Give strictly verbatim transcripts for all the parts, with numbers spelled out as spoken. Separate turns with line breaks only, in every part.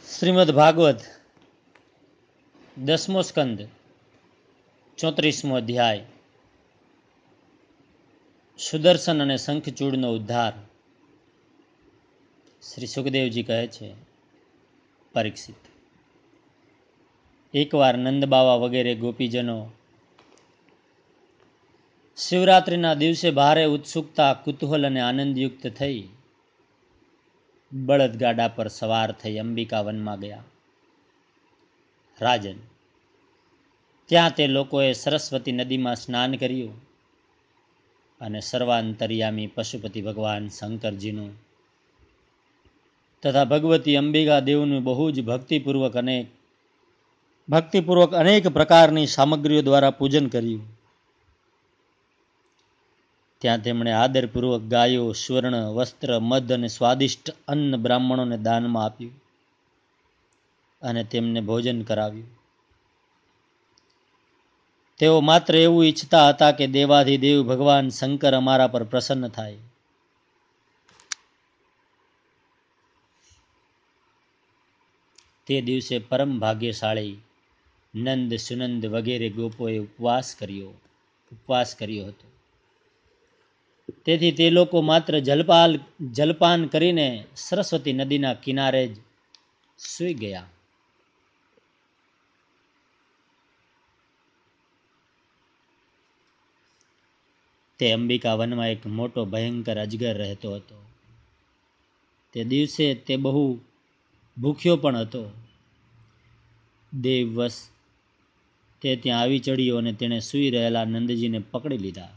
શ્રીમદ ભાગવત દસમો સ્કંદ ચોત્રીસમો અધ્યાય. સુદર્શન અને શંખચૂડનો ઉદ્ધાર. શ્રી સુખદેવજી કહે છે, પરીક્ષિત, એકવાર નંદબાવા વગેરે ગોપીજનો શિવરાત્રિના દિવસે ભારે ઉત્સુકતા, કુતૂહલ અને આનંદયુક્ત થઈ બળદગાડા પર સવાર થઈ અંબિકા વનમાં ગયા. રાજન, ત્યાં તે લોકોએ સરસ્વતી નદીમાં સ્નાન કર્યું અને સર્વાંતર્યામી પશુપતિ ભગવાન શંકરજીનું તથા ભગવતી અંબિકા દેવનું બહુ જ ભક્તિપૂર્વક અનેક ભક્તિપૂર્વક અનેક પ્રકારની સામગ્રીઓ દ્વારા પૂજન કર્યું. ત્યાં તેમણે આદરપૂર્વક ગાયો, સ્વર્ણ, વસ્ત્ર, મધ અને સ્વાદિષ્ટ અન્ન બ્રાહ્મણોને દાનમાં આપ્યું અને તેમને ભોજન કરાવ્યું. તેઓ માત્ર એવું ઈચ્છતા હતા કે દેવાધિદેવ ભગવાન શંકર અમારા પર પ્રસન્ન થાય. તે દિવસે પરમ ભાગ્યશાળી નંદ, સુનંદ વગેરે ગોપોએ ઉપવાસ કર્યો ઉપવાસ કર્યો હતો. તેથી તે લોકો માત્ર જલપાલ જલપાન કરીને સરસ્વતી નદીના કિનારે જ સૂઈ ગયા. તે અંબિકા વનમાં એક મોટો ભયંકર અજગર રહેતો હતો. તે દિવસે તે બહુ ભૂખ્યો પણ હતો. દેવવશ તે ત્યાં આવી ચડ્યો અને તેણે સૂઈ રહેલા નંદજીને પકડી લીધા.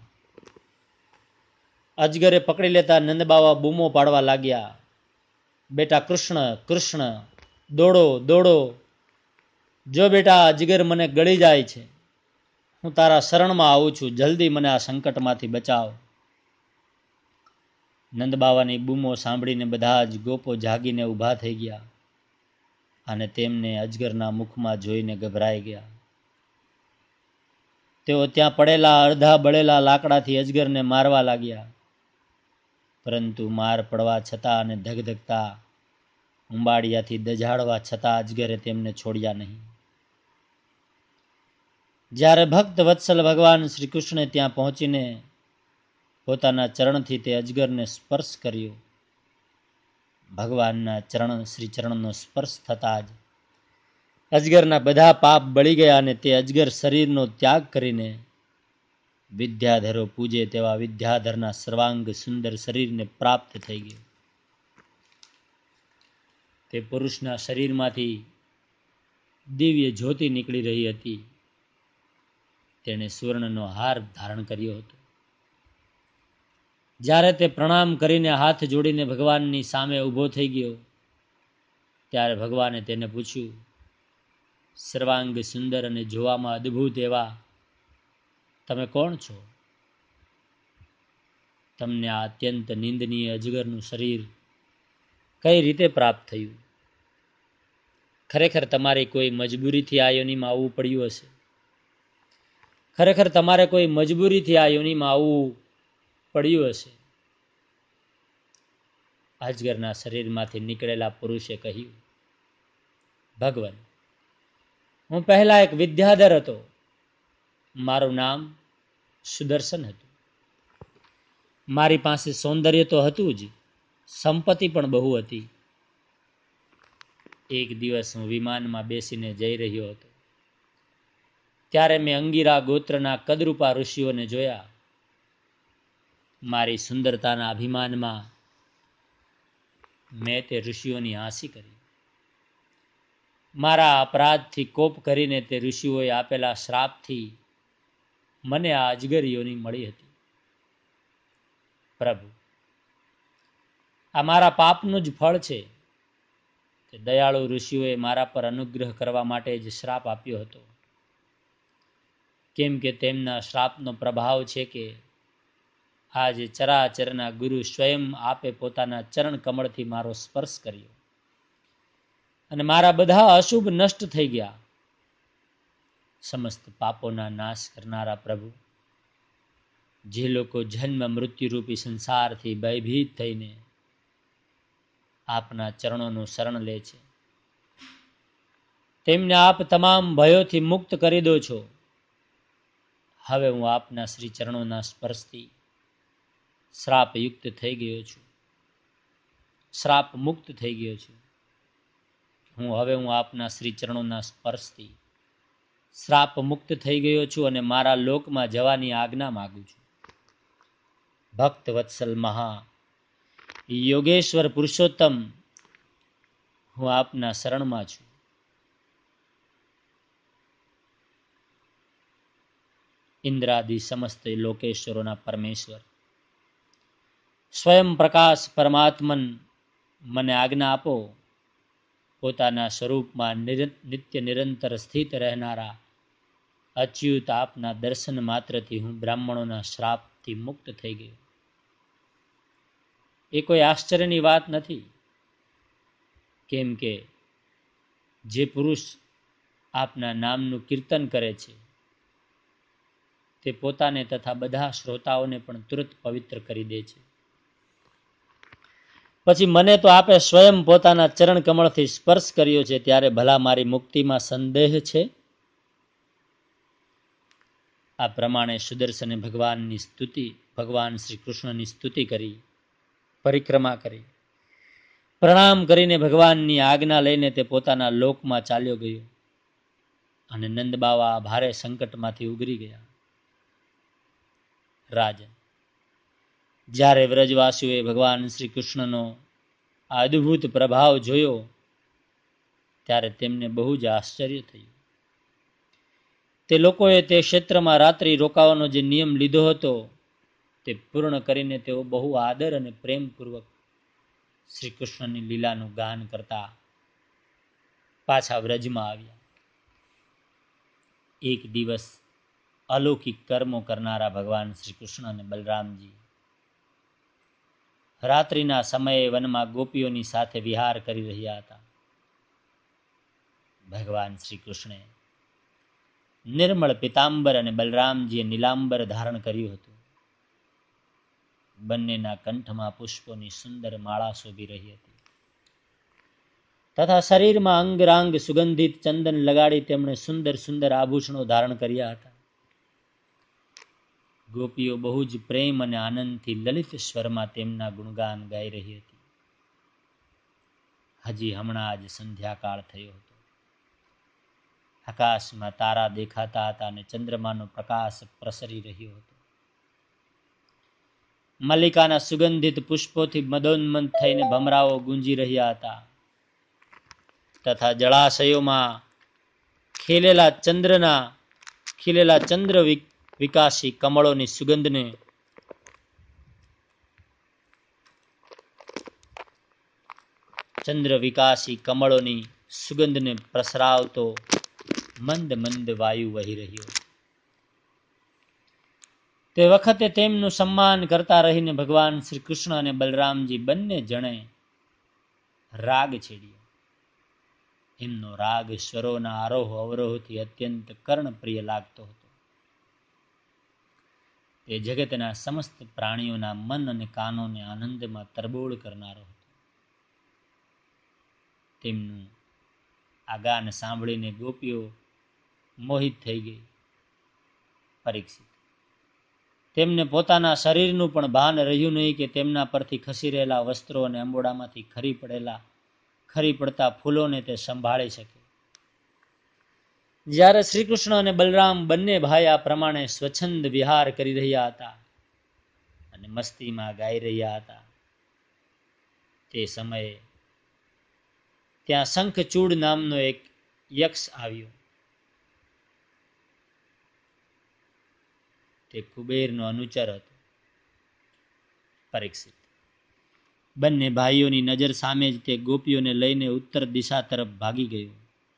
અજગરે પકડી લેતા નંદબાવા બૂમો પાડવા લાગ્યા, બેટા કૃષ્ણ, કૃષ્ણ, દોડો, દોડો. જો બેટા, અજગર મને ગળી જાય છે. હું તારા શરણમાં આવું છું. જલ્દી મને આ સંકટમાંથી બચાવ. નંદબાવાની બૂમો સાંભળીને બધા જ ગોપો જાગીને ઊભા થઈ ગયા અને તેમને અજગરના મુખમાં જોઈને ગભરાઈ ગયા. તેઓ ત્યાં પડેલા અડધા બળેલા લાકડાથી અજગરને મારવા લાગ્યા, પરંતુ માર પડવા છતાં અને ધગધગતા ઉંબાડિયાથી દઝાડવા છતાં અજગરે તેમને છોડ્યા નહીં. જ્યારે ભક્ત વત્સલ ભગવાન શ્રી કૃષ્ણે ત્યાં પહોંચીને પોતાના ચરણથી તે અજગરને સ્પર્શ કર્યો, ભગવાનના ચરણ શ્રી ચરણનો સ્પર્શ થતાં જ અજગરના બધા પાપ બળી ગયા અને તે અજગર શરીરનો ત્યાગ કરીને વિદ્યાધરો પૂજે તેવા વિદ્યાધરના સર્વાંગ સુંદર શરીરને પ્રાપ્ત થઈ ગયું. તે પુરુષના શરીરમાંથી દિવ્ય જ્યોતિ નીકળી રહી હતી. તેણે સુવર્ણનો હાર ધારણ કર્યો હતો. જ્યારે તે પ્રણામ કરીને હાથ જોડીને ભગવાનની સામે ઊભો થઈ ગયો, ત્યારે ભગવાને તેને પૂછ્યું, સર્વાંગ સુંદર અને જોવામાં અદ્ભુત એવા તમે કોણ છો? તમને આ અત્યંત નિંદનીય અજગરનું શરીર કઈ રીતે પ્રાપ્ત થયું? ખરેખર તમારી કોઈ મજબૂરીથી આ યોનિમાં આવવું પડ્યું હશે. ખરેખર તમારે કોઈ મજબૂરીથી આ યોનિમાં આવવું પડ્યું હશે. અજગરના શરીરમાંથી નીકળેલા પુરુષે કહ્યું, ભગવાન, હું પહેલા એક વિદ્યાધર હતો. મારું નામ સુદર્શન હતું. મારી પાસે સૌંદર્ય તો હતું જ, સંપત્તિ પણ બહુ હતી. એક દિવસ હું વિમાનમાં બેસીને જઈ રહ્યો હતો. ત્યારે મેં અંગીરા ગોત્રના કદરૂપા ઋષિઓને જોયા. મારી સુંદરતાના અભિમાનમાં મેં તે ઋષિઓની હાંસી કરી. મારા અપરાધથી કોપ કરીને તે ઋષિઓએ આપેલા શ્રાપથી મને આ અજગર યોનિ મળી હતી. પ્રભુ, આ મારા પાપનું જ ફળ છે. તે દયાળુ ઋષિઓએ મારા પર અનુગ્રહ કરવા માટે જ શ્રાપ આપ્યો હતો. કેમ કે તેમના શ્રાપનો પ્રભાવ છે કે આજે ચરાચરના ગુરુ સ્વયં આપે પોતાના ચરણ કમળથી મારો સ્પર્શ કર્યો અને મારા બધા અશુભ નષ્ટ થઈ ગયા. સમસ્ત પાપોના નાશ કરનારા પ્રભુ, જે લોકો જન્મ મૃત્યુરૂપી સંસારથી ભયભીત થઈને આપના ચરણોનું શરણ લે છે, તેમને આપ તમામ ભયોથી મુક્ત કરી દો છો. હવે હું આપના શ્રી ચરણોના સ્પર્શથી શ્રાપયુક્ત થઈ ગયો છું, શ્રાપ મુક્ત થઈ ગયો છું. હું હવે હું આપના શ્રી ચરણોના સ્પર્શથી શ્રાપ મુક્ત થઈ ગયો છું અને મારા લોકમાં જવાની આજ્ઞા માગું છું. ભક્ત વત્સલ મહા યોગેશ્વર પુરુષોત્તમ, હું આપના શરણમાં છું. ઇન્દ્રાદિ સમસ્ત લોકેશ્વરોના પરમેશ્વર, સ્વયં પ્રકાશ પરમાત્મન, મને આજ્ઞા આપો. પોતાના સ્વરૂપમાં નિત્ય નિરંતર સ્થિત રહેનારા અચ્યુત આપના દર્શન માત્રથી હું બ્રાહ્મણોના શ્રાપથી મુક્ત થઈ ગયો. એ કોઈ આશ્ચર્યની વાત નથી, કેમ કે જે પુરુષ આપના નામનું કીર્તન કરે છે તે પોતાને તથા બધા શ્રોતાઓને પણ તુરંત પવિત્ર કરી દે છે. પછી મને તો આપે સ્વયં પોતાના ચરણ કમળથી સ્પર્શ કર્યો છે, ત્યારે ભલા મારી મુક્તિમાં સંદેહ છે? આ પ્રમાણે સુદર્શને ભગવાનની સ્તુતિ ભગવાન શ્રી કૃષ્ણની સ્તુતિ કરી, પરિક્રમા કરી, પ્રણામ કરીને ભગવાનની આજ્ઞા લઈને તે પોતાના લોકમાં ચાલ્યો ગયો અને નંદબાવા ભારે સંકટમાંથી ઉગરી ગયા. રાજન, જ્યારે વ્રજવાસીઓએ ભગવાન શ્રી કૃષ્ણનો આ અદ્ભુત પ્રભાવ જોયો ત્યારે તેમને બહુ જ આશ્ચર્ય થયું. તે લોકોએ તે ક્ષેત્રમાં રાત્રિ રોકાવાનો જે નિયમ લીધો હતો તે પૂર્ણ કરીને તેઓ બહુ આદર અને પ્રેમપૂર્વક શ્રી કૃષ્ણની લીલાનું ગાન કરતા પાછા વ્રજમાં આવ્યા. એક દિવસ અલૌકિક કર્મો કરનારા ભગવાન શ્રી કૃષ્ણ અને બલરામજી રાત્રિના સમયે વનમાં ગોપીઓની સાથે વિહાર કરી રહ્યા હતા. ભગવાન શ્રી કૃષ્ણે નિર્મળ પિતાંબર અને બલરામજીએ નીલાંબર ધારણ કર્યું હતું. બંનેના કંઠમાં પુષ્પોની સુંદર માળા શોભી રહી હતી તથા શરીરમાં અંગરાંગ સુગંધિત ચંદન લગાડી તેમણે સુંદર સુંદર આભૂષણો ધારણ કર્યા હતા. ગોપીઓ બહુ જ પ્રેમ અને આનંદથી લલિત સ્વરમાં તેમના ગુણગાન ગાઈ રહી હતી. હજી હમણાં જ સંધ્યાકાળ થયો હતો. આકાશમાં તારા દેખાતા હતા અને ચંદ્રમાનો પ્રકાશ પ્રસરી રહ્યો હતો. મલ્લિકાના સુગંધિત પુષ્પોથી મદોન્મંત થઈને ભમરાઓ ગુંજી રહ્યા હતા તથા જળાશયોમાં ખીલેલા ચંદ્રના ખીલેલા ચંદ્ર વિકાસી કમળોની સુગંધને ચંદ્ર વિકાસી કમળોની સુગંધને પ્રસરાવતો મંદ મંદ વાયુ વહી રહ્યો. તે વખતે તેમનું સન્માન કરતા રહીને ભગવાન શ્રી કૃષ્ણ અને બલરામજી બંને જણે રાગ છેડ્યો. એમનો રાગ સ્વરોના આરોહ અવરોહથી અત્યંત કર્ણપ્રિય લાગતો હતો. તે જગતના સમસ્ત પ્રાણીઓના મન અને કાનોને આનંદમાં તરબોળ કરનારો હતો. તેમનું આ ગાન સાંભળીને ગોપીઓ મોહિત થઈ ગઈ. પરીક્ષિત, તેમને પોતાના શરીરનું પણ ભાન રહ્યું નહીં કે તેમના પરથી ખસી રહેલા વસ્ત્રો અને અંબોડામાંથી ખરી પડેલા ખરી પડતા ફૂલોને તે સંભાળી શકે. જ્યારે શ્રી કૃષ્ણ અને બલરામ બંને ભાઈ આ પ્રમાણે સ્વચ્છંદ વિહાર કરી રહ્યા હતા અને મસ્તીમાં ગાઈ રહ્યા હતા તે સમયે ત્યાં શંખચૂડ નામનો એક યક્ષ આવ્યો. તે કુબેરનો અનુચર હતો. પરીક્ષિત, બંને ભાઈઓની નજર સામે જ તે ગોપીઓને લઈને ઉત્તર દિશા તરફ ભાગી ગયો.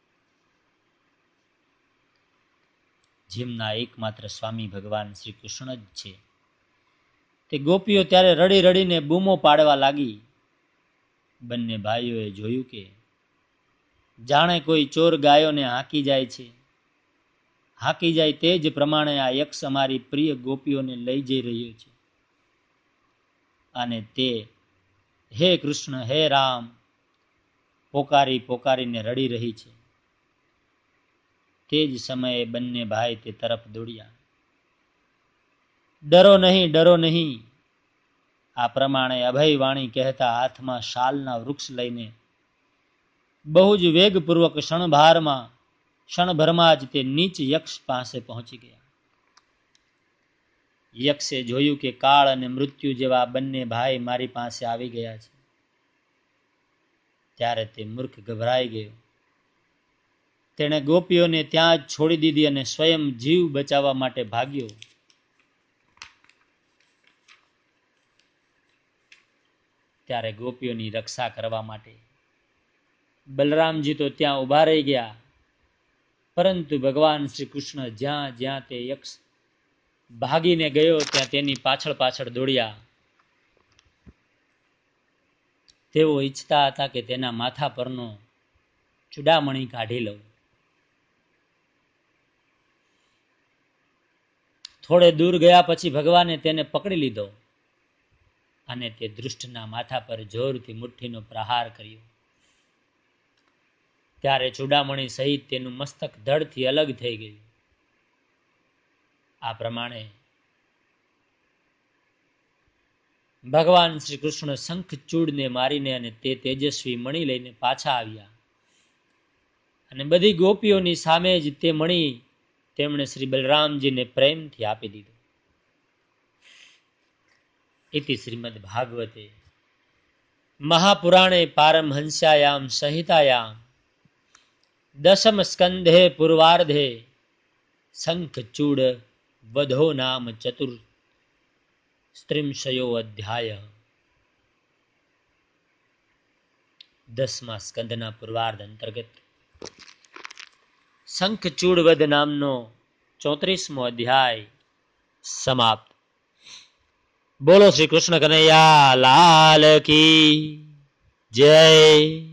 જેમના એકમાત્ર સ્વામી ભગવાન શ્રી કૃષ્ણ જ છે તે ગોપીઓ ત્યારે રડી રડીને બૂમો પાડવા લાગી. બંને ભાઈઓએ જોયું કે જાણે કોઈ ચોર ગાયોને હાંકી જાય છે. હાંકી જાય તે જ પ્રમાણે આ યક્ષ અમારી પ્રિય ગોપીઓને લઈ જઈ રહ્યો છે અને તે હે કૃષ્ણ હે રામ પોકારી પોકારીને રડી રહી છે. તે જ સમયે બંને ભાઈ તે તરફ દોડ્યા. ડરો નહીં, ડરો નહીં, આ પ્રમાણે અભય વાણી કહેતા હાથમાં શાલના વૃક્ષ લઈને બહુ જ વેગપૂર્વક ક્ષણભારમાં ક્ષણભરમાં જ તે નીચ યક્ષ પાસે પહોંચી ગયા. યક્ષે જોયું કે કાળ અને મૃત્યુ જેવા બંને ભાઈ મારી પાસે આવી ગયા છે. ત્યારે તે મૂર્ખ ગભરાઈ ગયો. તેણે ગોપીઓને ત્યાં જ છોડી દીધી અને સ્વયં જીવ બચાવવા માટે ભાગ્યો. ત્યારે ગોપીઓની રક્ષા કરવા માટે બલરામજી તો ત્યાં ઊભા રહી ગયા, પરંતુ ભગવાન શ્રી કૃષ્ણ જ્યાં જ્યાં તે યક્ષ ભાગીને ગયો ત્યાં તેની પાછળ પાછળ દોડ્યા. તેઓ ઈચ્છતા હતા કે તેના માથા પરનો ચૂડામણી કાઢી લઉં. થોડે દૂર ગયા પછી ભગવાને તેને પકડી લીધો અને તે દૃષ્ટના માથા પર જોરથી મુઠ્ઠીનો પ્રહાર કર્યો. ત્યારે ચૂડામણી સહિત તેનું મસ્તક ધડથી અલગ થઈ ગયું. આ પ્રમાણે ભગવાન શ્રી કૃષ્ણ શંખચૂડને મારીને અને તે તેજસ્વી મણી લઈને પાછા આવ્યા અને બધી ગોપીઓની સામે જ તે મણી તેમણે શ્રી બલરામજીને પ્રેમથી આપી દીધો. ઇતિ શ્રીમદ ભાગવતે મહાપુરાણે પારમહંસ્યાયામ સંહિતાયામ દશમ સ્કંધે પૂર્વાર્ધે શંખચૂડ વધો નામ ચતુર સ્ત્રિંશયો અધ્યાય. દસમા સ્કંધના પૂર્વાર્ધ અંતર્ગત શંખચૂડ વધ નામનો ચોત્રીસમો અધ્યાય સમાપ્ત. બોલો શ્રી કૃષ્ણ કનૈયા લાલ કી જય.